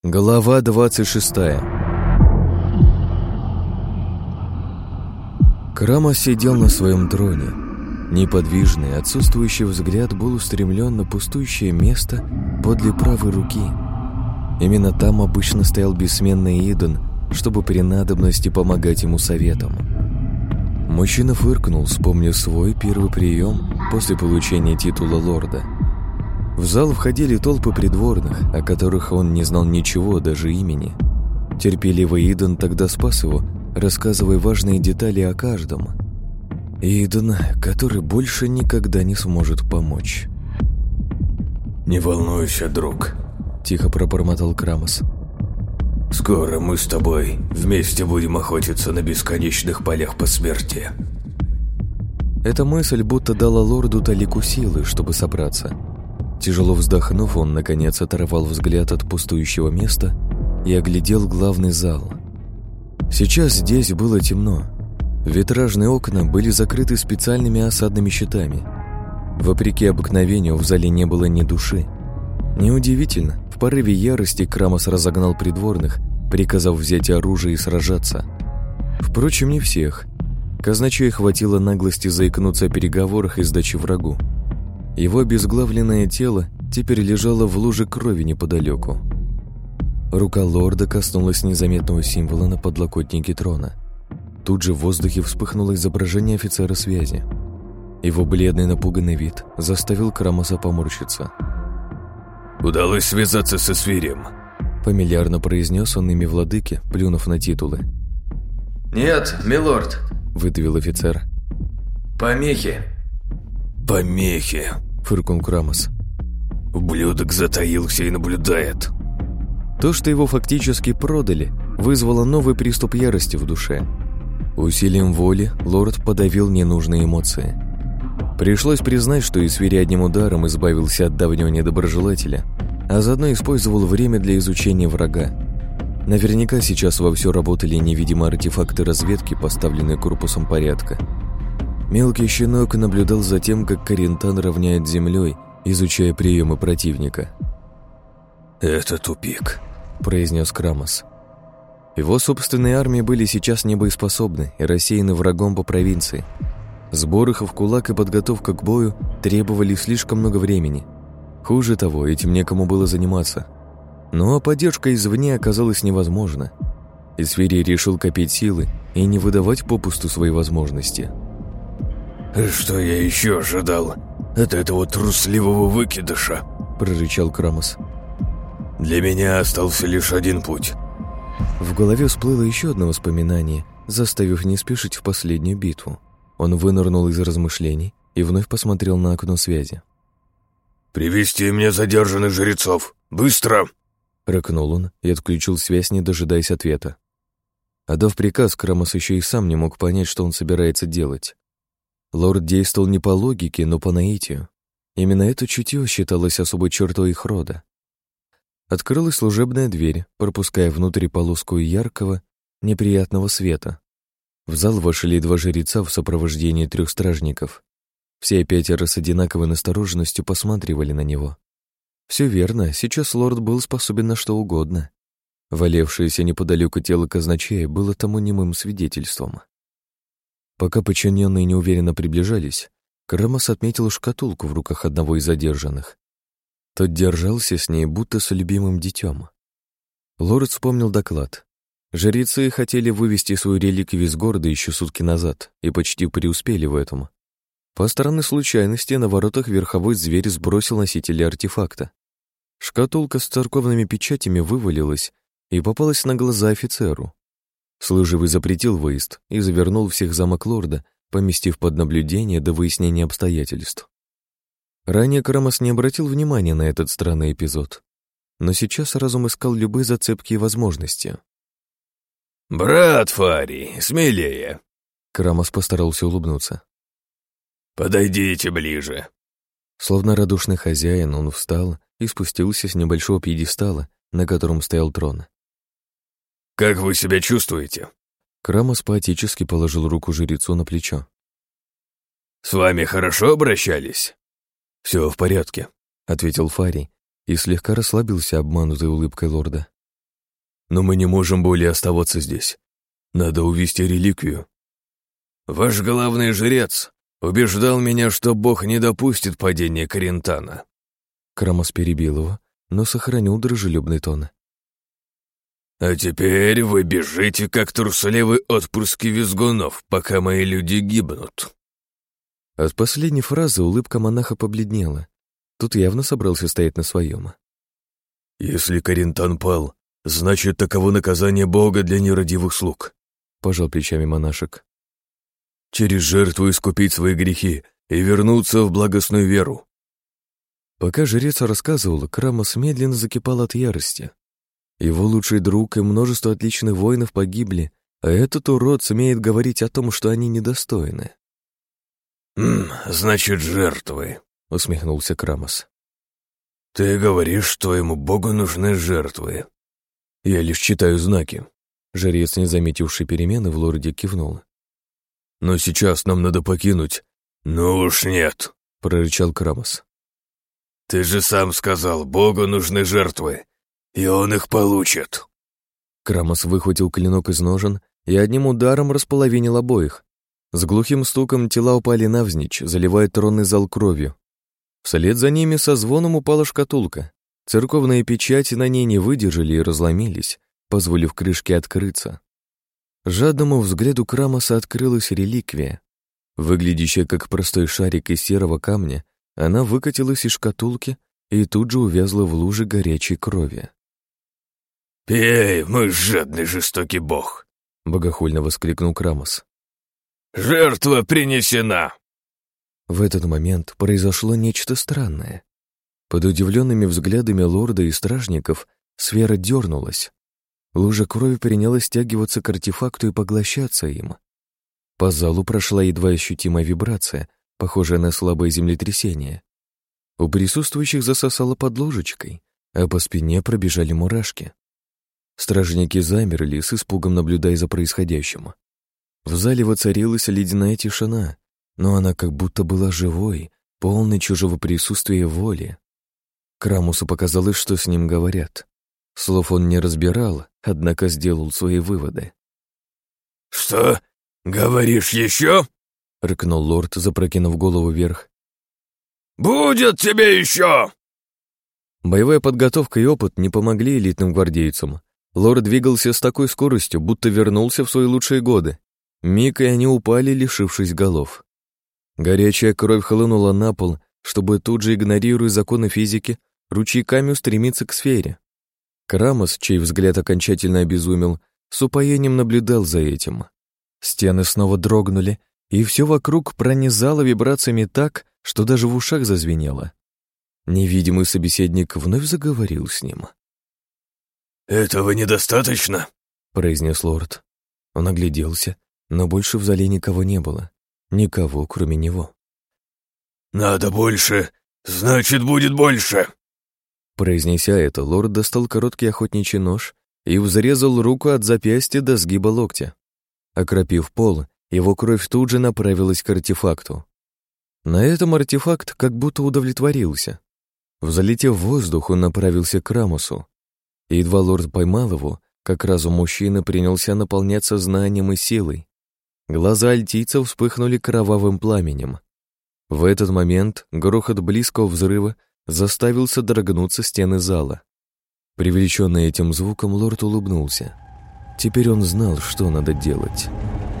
Глава 26. Крамос сидел на своем троне. Неподвижный, отсутствующий взгляд был устремлен на пустующее место подле правой руки. Именно там обычно стоял бессменный Иден, чтобы при надобности помогать ему советом. Мужчина фыркнул, вспомнив свой первый прием после получения титула лорда. В зал входили толпы придворных, о которых он не знал ничего, даже имени. Терпеливый Иден тогда спас его, рассказывая важные детали о каждом. Иден, который больше никогда не сможет помочь. «Не волнуйся, друг», — тихо пробормотал Крамос. «Скоро мы с тобой вместе будем охотиться на бесконечных полях посмертия». Эта мысль будто дала лорду талику силы, чтобы собраться. Тяжело вздохнув, он, наконец, оторвал взгляд от пустующего места и оглядел главный зал. Сейчас здесь было темно. Витражные окна были закрыты специальными осадными щитами. Вопреки обыкновению, в зале не было ни души. Неудивительно, в порыве ярости Крамос разогнал придворных, приказав взять оружие и сражаться. Впрочем, не всех. Казначей хватило наглости заикнуться о переговорах и сдаче врагу. Его обезглавленное тело теперь лежало в луже крови неподалеку. Рука лорда коснулась незаметного символа на подлокотнике трона. Тут же в воздухе вспыхнуло изображение офицера связи. Его бледный напуганный вид заставил Крамоса поморщиться. «Удалось связаться со Свирием», — фамильярно произнес он имя владыки, плюнув на титулы. «Нет, милорд», — выдавил офицер. «Помехи». «Помехи», — фыркнул Крамос. «Ублюдок затаился и наблюдает». То, что его фактически продали, вызвало новый приступ ярости в душе. Усилием воли лорд подавил ненужные эмоции. Пришлось признать, что и Свирий одним ударом избавился от давнего недоброжелателя, а заодно использовал время для изучения врага. Наверняка сейчас вовсю работали невидимые артефакты разведки, поставленные корпусом порядка. Мелкий щенок наблюдал за тем, как Карентан равняет землей, изучая приемы противника. «Это тупик», — произнес Крамос. Его собственные армии были сейчас небоеспособны и рассеяны врагом по провинции. Сбор их в кулак и подготовка к бою требовали слишком много времени. Хуже того, этим некому было заниматься. Но поддержка извне оказалась невозможна. И Свирий решил копить силы и не выдавать попусту свои возможности. «Что я еще ожидал от этого трусливого выкидыша?» — прорычал Крамос. «Для меня остался лишь один путь». В голове всплыло еще одно воспоминание, заставив не спешить в последнюю битву. Он вынырнул из размышлений и вновь посмотрел на окно связи. «Привести мне задержанных жрецов! Быстро!» — рыкнул он и отключил связь, не дожидаясь ответа. Отдав приказ, Крамос еще и сам не мог понять, что он собирается делать. Лорд действовал не по логике, но по наитию. Именно это чутье считалось особой чертой их рода. Открылась служебная дверь, пропуская внутрь полоску яркого, неприятного света. В зал вошли два жреца в сопровождении 3 стражников. Все 5 с одинаковой настороженностью посматривали на него. Все верно, сейчас лорд был способен на что угодно. Валевшееся неподалеку тело казначея было тому немым свидетельством. Пока подчиненные неуверенно приближались, Крамос отметил шкатулку в руках одного из задержанных. Тот держался с ней, будто с любимым детем. Лорд вспомнил доклад. Жрецы хотели вывести свою реликвию из города еще сутки назад и почти преуспели в этом. По странной случайности на воротах верховой зверь сбросил носителя артефакта. Шкатулка с церковными печатями вывалилась и попалась на глаза офицеру. Служивый запретил выезд и завернул всех в замок лорда, поместив под наблюдение до выяснения обстоятельств. Ранее Крамос не обратил внимания на этот странный эпизод, но сейчас разум искал любые зацепки и возможности. «Брат Фарий, смелее!» Крамос постарался улыбнуться. «Подойдите ближе!» Словно радушный хозяин, он встал и спустился с небольшого пьедестала, на котором стоял трон. «Как вы себя чувствуете?» Крамос поотечески положил руку жрецу на плечо. «С вами хорошо обращались?» «Все в порядке», — ответил Фарий и слегка расслабился обманутой улыбкой лорда. но мы не можем более оставаться здесь. Надо увести реликвию». «Ваш главный жрец убеждал меня, что Бог не допустит падения Карентана». Крамос перебил его, но сохранил дружелюбный тон. «А теперь вы бежите, как трусливые отпрыски визгунов, пока мои люди гибнут». От последней фразы улыбка монаха побледнела. Тут явно собрался стоять на своем. «Если Карентан пал, значит, таково наказание Бога для нерадивых слуг», — пожал плечами монашек. «Через жертву искупить свои грехи и вернуться в благостную веру». Пока жрец рассказывал, Крамос медленно закипал от ярости. Его лучший друг и множество отличных воинов погибли, а этот урод смеет говорить о том, что они недостойны. «Значит, жертвы», — усмехнулся Крамос. «Ты говоришь, что ему Богу нужны жертвы». «Я лишь читаю знаки». Жрец, не заметивший перемены, в лорде кивнул. «Но сейчас нам надо покинуть». «Ну уж нет», — прорычал Крамос. «Ты же сам сказал, Богу нужны жертвы, и он их получит». Крамос выхватил клинок из ножен и одним ударом располовинил обоих. С глухим стуком тела упали навзничь, заливая тронный зал кровью. Вслед за ними со звоном упала шкатулка. Церковные печати на ней не выдержали и разломились, позволив крышке открыться. Жадному взгляду Крамоса открылась реликвия. Выглядящая как простой шарик из серого камня, она выкатилась из шкатулки и тут же увязла в луже горячей крови. «Пей, мой жадный жестокий бог!» — богохульно воскликнул Крамос. «Жертва принесена!» В этот момент произошло нечто странное. Под удивленными взглядами лорда и стражников сфера дернулась. Лужа крови принялась стягиваться к артефакту и поглощаться им. По залу прошла едва ощутимая вибрация, похожая на слабое землетрясение. У присутствующих засосало под ложечкой, а по спине пробежали мурашки. Стражники замерли, с испугом наблюдая за происходящим. В зале воцарилась ледяная тишина, но она как будто была живой, полной чужого присутствия и воли. Крамусу показалось, что с ним говорят. Слов он не разбирал, однако сделал свои выводы. «Что? Говоришь еще?» — рыкнул лорд, запрокинув голову вверх. «Будет тебе еще!» Боевая подготовка и опыт не помогли элитным гвардейцам. Лорд двигался с такой скоростью, будто вернулся в свои лучшие годы. Миг, и они упали, лишившись голов. Горячая кровь хлынула на пол, чтобы тут же, игнорируя законы физики, ручейками устремиться к сфере. Крамос, чей взгляд окончательно обезумел, с упоением наблюдал за этим. Стены снова дрогнули, и все вокруг пронизало вибрациями так, что даже в ушах зазвенело. Невидимый собеседник вновь заговорил с ним. «Этого недостаточно?» — произнес лорд. Он огляделся, но больше в зале никого не было. Никого, кроме него. «Надо больше, значит, будет больше!» Произнеся это, лорд достал короткий охотничий нож и взрезал руку от запястья до сгиба локтя. Окропив пол, его кровь тут же направилась к артефакту. На этом артефакт как будто удовлетворился. Взлетев в воздух, он направился к Крамусу. И едва лорд поймал его, как разум мужчины принялся наполняться знанием и силой. Глаза альтийца вспыхнули кровавым пламенем. В этот момент грохот близкого взрыва заставил содрогнуться стены зала. Привлеченный этим звуком, лорд улыбнулся. Теперь он знал, что надо делать.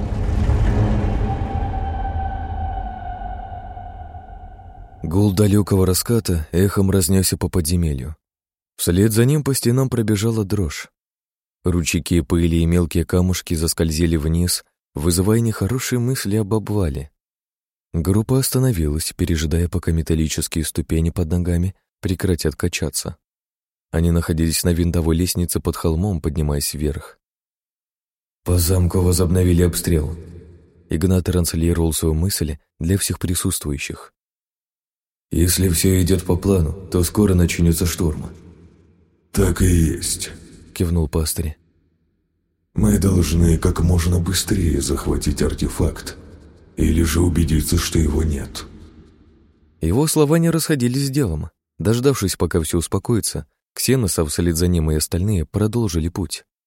Гул далекого раската эхом разнесся по подземелью. Вслед за ним по стенам пробежала дрожь. Ручейки пыли и мелкие камушки заскользили вниз, вызывая нехорошие мысли об обвале. Группа остановилась, пережидая, пока металлические ступени под ногами прекратят качаться. Они находились на винтовой лестнице под холмом, поднимаясь вверх. «По замку возобновили обстрел». Игнат транслировал свою мысль для всех присутствующих. «Если все идет по плану, то скоро начнется штурм». «Так и есть», — кивнул пастырь. «Мы должны как можно быстрее захватить артефакт, или же убедиться, что его нет». Его слова не расходились с делом. Дождавшись, пока все успокоится, Ксеносов вслед за ним и остальные продолжили путь.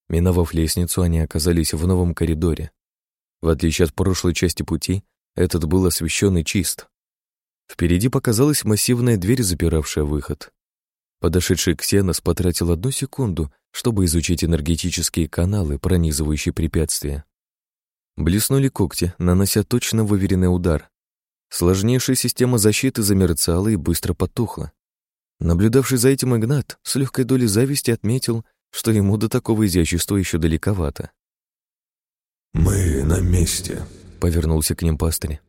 Миновав лестницу, они оказались в новом коридоре. В отличие от прошлой части пути, этот был освещен и чист. Впереди показалась массивная дверь, запиравшая выход. Подошедший Ксенос потратил 1 секунду, чтобы изучить энергетические каналы, пронизывающие препятствия. Блеснули когти, нанося точно выверенный удар. Сложнейшая система защиты замерцала и быстро потухла. Наблюдавший за этим Игнат с легкой долей зависти отметил, что ему до такого изящества еще далековато. «Мы на месте», — повернулся к ним пастырь.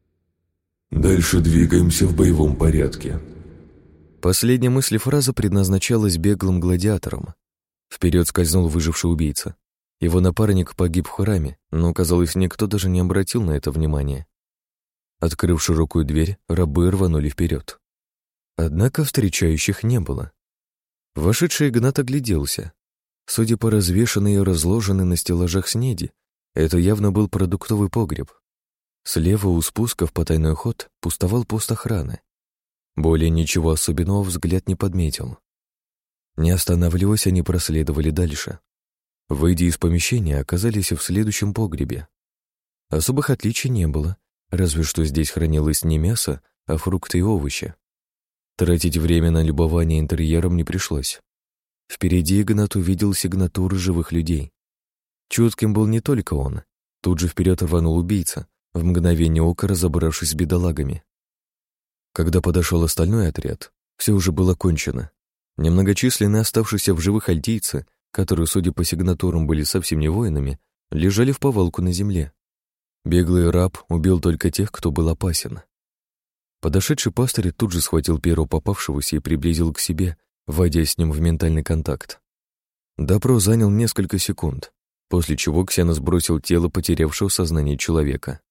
«Дальше двигаемся в боевом порядке». Последняя мысль фраза предназначалась беглым гладиаторам. Вперед скользнул выживший убийца. Его напарник погиб в храме, но, казалось, никто даже не обратил на это внимания. Открыв широкую дверь, рабы рванули вперед. Однако встречающих не было. Вошедший Игнат огляделся. Судя по развешанной и разложенной на стеллажах снеди, это явно был продуктовый погреб. Слева у спуска в потайной ход пустовал пост охраны. Более ничего особенного взгляд не подметил. Не останавливаясь, они проследовали дальше. Выйдя из помещения, оказались в следующем погребе. Особых отличий не было, разве что здесь хранилось не мясо, а фрукты и овощи. Тратить время на любование интерьером не пришлось. Впереди Игнат увидел сигнатуры живых людей. Чутким был не только он. Тут же вперед рванул убийца, в мгновение ока разобравшись с бедолагами. Когда подошел остальной отряд, все уже было кончено. Немногочисленные оставшиеся в живых альтийцы, которые, судя по сигнатурам, были совсем не воинами, лежали в повалку на земле. Беглый раб убил только тех, кто был опасен. Подошедший пастырь тут же схватил первого попавшегося и приблизил к себе, вводя с ним в ментальный контакт. Допрос занял несколько секунд, после чего Ксенос бросил тело потерявшего сознание человека.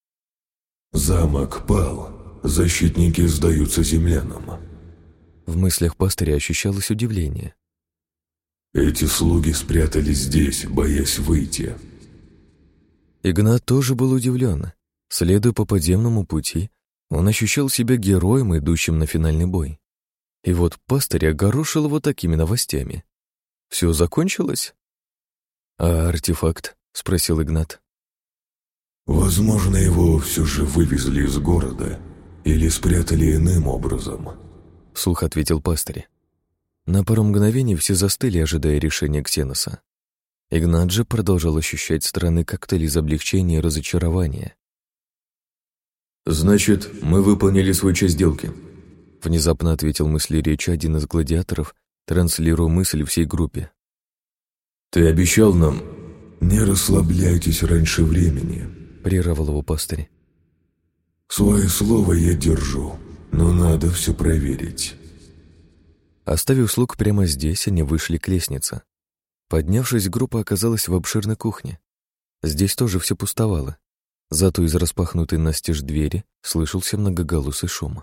«Замок пал. Защитники сдаются землянам». В мыслях пастыря ощущалось удивление. «Эти слуги спрятались здесь, боясь выйти». Игнат тоже был удивлен. Следуя по подземному пути, он ощущал себя героем, идущим на финальный бой. И вот пастырь огорошил его такими новостями. Все закончилось? «А артефакт?» — спросил Игнат. «Возможно, его все же вывезли из города или спрятали иным образом», — вслух ответил пастырь. На пару мгновений все застыли, ожидая решения Ксеноса. Игнат же продолжал ощущать странный коктейль из облегчения и разочарования. «Значит, мы выполнили свою часть сделки», — внезапно ответил мысли речи один из гладиаторов, транслируя мысль всей группе. «Ты обещал нам...» «Не расслабляйтесь раньше времени», — прервал его пастырь. «Свое слово я держу, но надо все проверить». Оставив слуг прямо здесь, они вышли к лестнице. Поднявшись, группа оказалась в обширной кухне. Здесь тоже все пустовало. Зато из распахнутой настежь двери слышался многоголосый шум.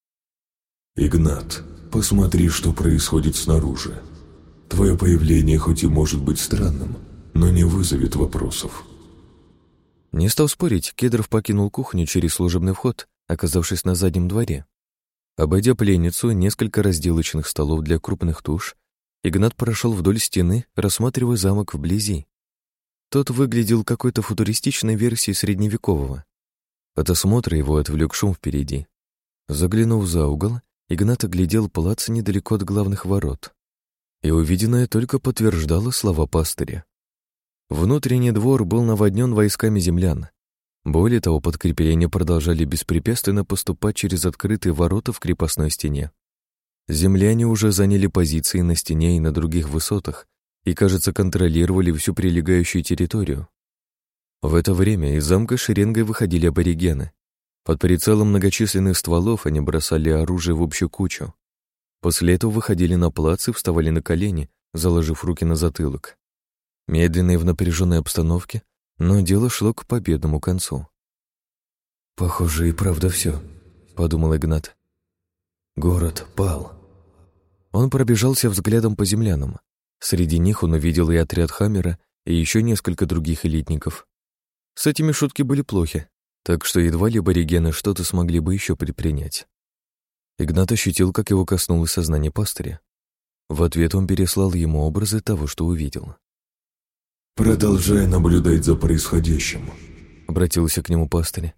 «Игнат, посмотри, что происходит снаружи. Твое появление хоть и может быть странным, но не вызовет вопросов». Не стал спорить, Кедров покинул кухню через служебный вход, оказавшись на заднем дворе. Обойдя пленницу, несколько разделочных столов для крупных туш, Игнат прошел вдоль стены, рассматривая замок вблизи. Тот выглядел какой-то футуристичной версией средневекового. От осмотра его отвлек шум впереди. Заглянув за угол, Игнат оглядел плац недалеко от главных ворот. И увиденное только подтверждало слова пастыря. Внутренний двор был наводнен войсками землян. Более того, подкрепления продолжали беспрепятственно поступать через открытые ворота в крепостной стене. Земляне уже заняли позиции на стене и на других высотах и, кажется, контролировали всю прилегающую территорию. В это время из замка шеренгой выходили аборигены. Под прицелом многочисленных стволов они бросали оружие в общую кучу. После этого выходили на плац и вставали на колени, заложив руки на затылок. Медленно и в напряженной обстановке, но дело шло к победному концу. «Похоже, и правда все», — подумал Игнат. «Город пал». Он пробежался взглядом по землянам. Среди них он увидел и отряд Хаммера, и еще несколько других элитников. С этими шутки были плохи, так что едва ли аборигены что-то смогли бы еще предпринять. Игнат ощутил, как его коснулось сознание пастыря. В ответ он переслал ему образы того, что увидел. «Продолжай наблюдать за происходящим», — обратился к нему пастырь.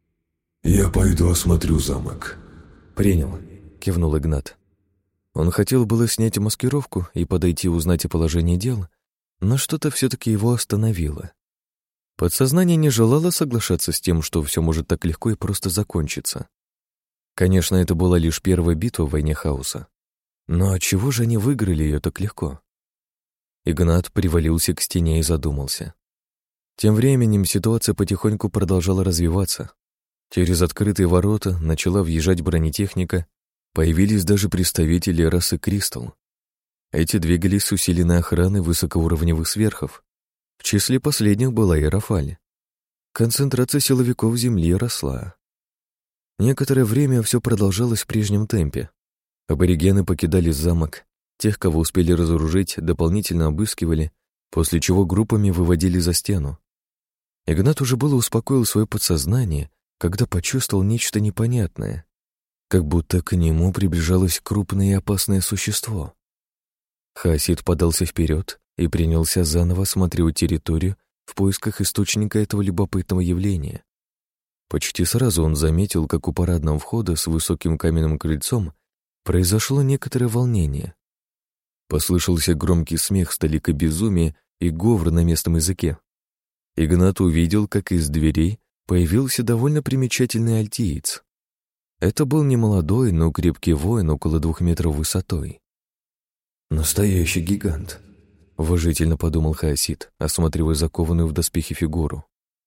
«Я пойду осмотрю замок». «Принял», — кивнул Игнат. Он хотел было снять маскировку и подойти узнать о положении дел, но что-то все-таки его остановило. Подсознание не желало соглашаться с тем, что все может так легко и просто закончиться. Конечно, это была лишь первая битва в войне хаоса. Но отчего же они выиграли ее так легко? Игнат привалился к стене и задумался. Тем временем ситуация потихоньку продолжала развиваться. Через открытые ворота начала въезжать бронетехника, появились даже представители расы Кристалл. Эти двигались с усиленной охраной высокоуровневых сверхов. В числе последних была и Рафаль. Концентрация силовиков Земли росла. Некоторое время все продолжалось в прежнем темпе. Аборигены покидали замок, тех, кого успели разоружить, дополнительно обыскивали, после чего группами выводили за стену. Игнат уже было успокоил свое подсознание, когда почувствовал нечто непонятное, как будто к нему приближалось крупное и опасное существо. Хаосид подался вперед и принялся заново осматривать территорию в поисках источника этого любопытного явления. Почти сразу он заметил, как у парадного входа с высоким каменным крыльцом произошло некоторое волнение. Послышался громкий смех с толикой безумия и говор на местном языке. Игнат увидел, как из дверей появился довольно примечательный альтиец. Это был немолодой, но крепкий воин около 2 метров высотой. «Настоящий гигант», — уважительно подумал Хаосид, осматривая закованную в доспехи фигуру.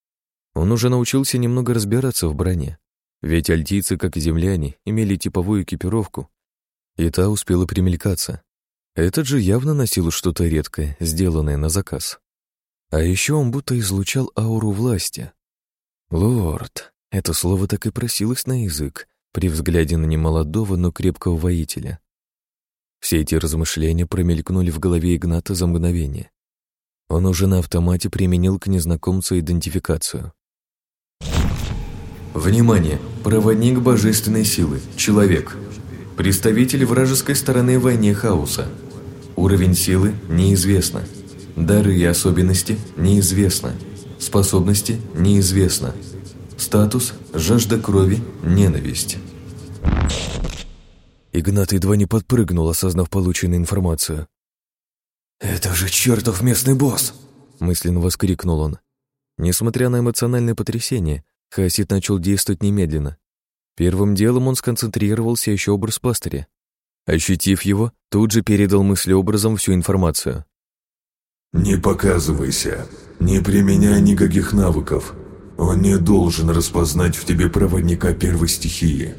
Он уже научился немного разбираться в броне, ведь альтийцы, как и земляне, имели типовую экипировку, и та успела примелькаться. Этот же явно носил что-то редкое, сделанное на заказ. А еще он будто излучал ауру власти. «Лорд» — это слово так и просилось на язык при взгляде на немолодого, но крепкого воителя. Все эти размышления промелькнули в голове Игната за мгновение. Он уже на автомате применил к незнакомцу идентификацию. «Внимание! Проводник божественной силы. Человек. Представитель вражеской стороны в войне хаоса. Уровень силы неизвестно. Дары и особенности неизвестно. Способности неизвестно. Статус – жажда крови, ненависть». Игнат едва не подпрыгнул, осознав полученную информацию. «Это же чертов местный босс!» – мысленно воскликнул он. Несмотря на эмоциональное потрясение, Хаосид начал действовать немедленно. Первым делом он сконцентрировался еще образ пастыря. Ощутив его, тут же передал мыслеобразом всю информацию. «Не показывайся, не применяй никаких навыков. Он не должен распознать в тебе проводника первой стихии».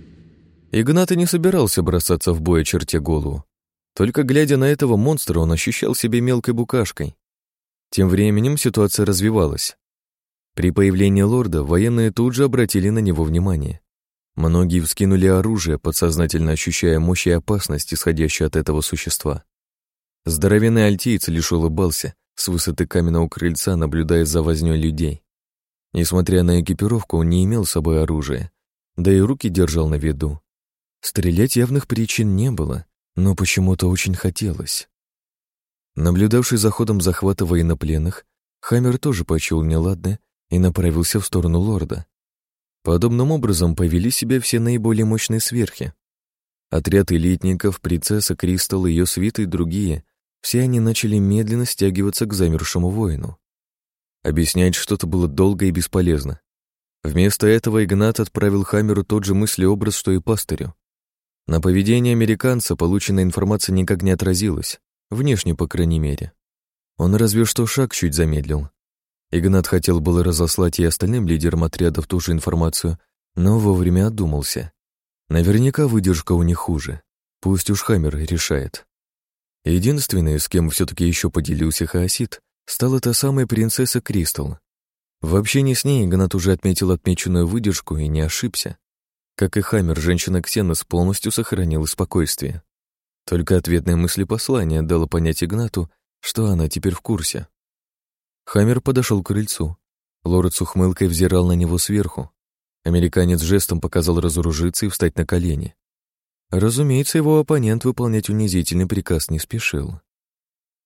Игнат и не собирался бросаться в бой, очертя голову. Только глядя на этого монстра, он ощущал себя мелкой букашкой. Тем временем ситуация развивалась. При появлении лорда военные тут же обратили на него внимание. Многие вскинули оружие, подсознательно ощущая мощь и опасность, исходящую от этого существа. Здоровенный альтиец лишь улыбался, с высоты каменного крыльца наблюдая за вознёй людей. Несмотря на экипировку, он не имел с собой оружия, да и руки держал на виду. Стрелять явных причин не было, но почему-то очень хотелось. Наблюдавший за ходом захвата военнопленных, Хаммер тоже почуял неладное и направился в сторону лорда. Подобным образом повели себя все наиболее мощные сверхи. Отряд элитников, принцесса Кристалл, ее свита и другие, все они начали медленно стягиваться к замершему воину. Объяснять что-то было долго и бесполезно. Вместо этого Игнат отправил Хаммеру тот же мыслеобраз, что и пастырю. На поведение американца полученная информация никак не отразилась, внешне, по крайней мере. Он разве что шаг чуть замедлил. Игнат хотел было разослать и остальным лидерам отрядов ту же информацию, но вовремя одумался. Наверняка выдержка у них хуже. Пусть уж Хаммер решает. Единственной, с кем все-таки еще поделился Хаосид, стала та самая принцесса Кристалл. В общении с ней Игнат уже отметил отмеченную выдержку и не ошибся. Как и Хаммер, женщина Ксенос полностью сохранила спокойствие. Только ответное мыслепослание дало понять Игнату, что она теперь в курсе. Хаммер подошел к крыльцу. Лорд с ухмылкой взирал на него сверху. Американец жестом показал разоружиться и встать на колени. Разумеется, его оппонент выполнять унизительный приказ не спешил.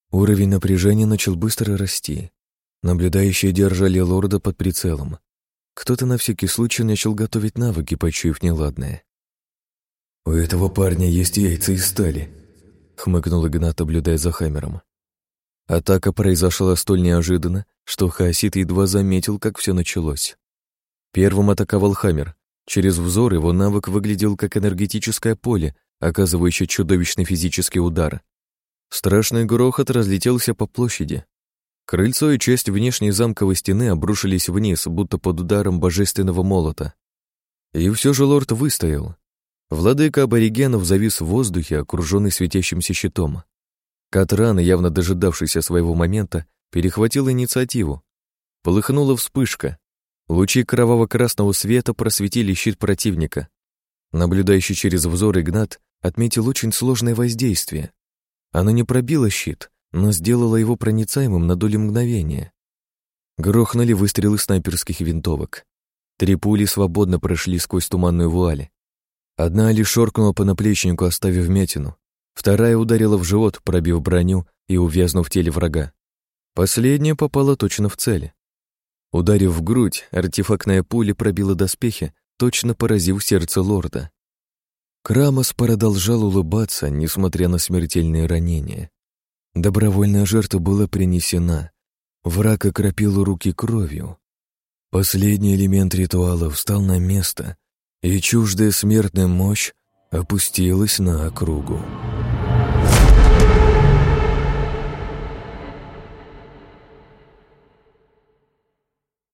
Уровень напряжения начал быстро расти. Наблюдающие держали лорда под прицелом. Кто-то на всякий случай начал готовить навыки, почуяв неладное. «У этого парня есть яйца из стали», — хмыкнул Игнат, наблюдая за Хаммером. Атака произошла столь неожиданно, что хаосит едва заметил, как все началось. Первым атаковал Хаммер. Через взор его навык выглядел как энергетическое поле, оказывающее чудовищный физический удар. Страшный грохот разлетелся по площади. Крыльцо и часть внешней замковой стены обрушились вниз, будто под ударом божественного молота. И все же лорд выстоял. Владыка аборигенов завис в воздухе, окруженный светящимся щитом. Катран, явно дожидавшийся своего момента, перехватил инициативу. Полыхнула вспышка. Лучи кроваво-красного света просветили щит противника. Наблюдающий через взор Игнат отметил очень сложное воздействие. Оно не пробило щит, но сделало его проницаемым на долю мгновения. Грохнули выстрелы снайперских винтовок. 3 пули свободно прошли сквозь туманную вуаль. Одна лишь шоркнула по наплечнику, оставив вмятину. Вторая ударила в живот, пробив броню и увязнув в теле врага. Последняя попала точно в цель. Ударив в грудь, артефактная пуля пробила доспехи, точно поразив сердце лорда. Крамос продолжал улыбаться, несмотря на смертельные ранения. Добровольная жертва была принесена. Враг окропил руки кровью. Последний элемент ритуала встал на место, и чуждая смертная мощь опустилась на округу.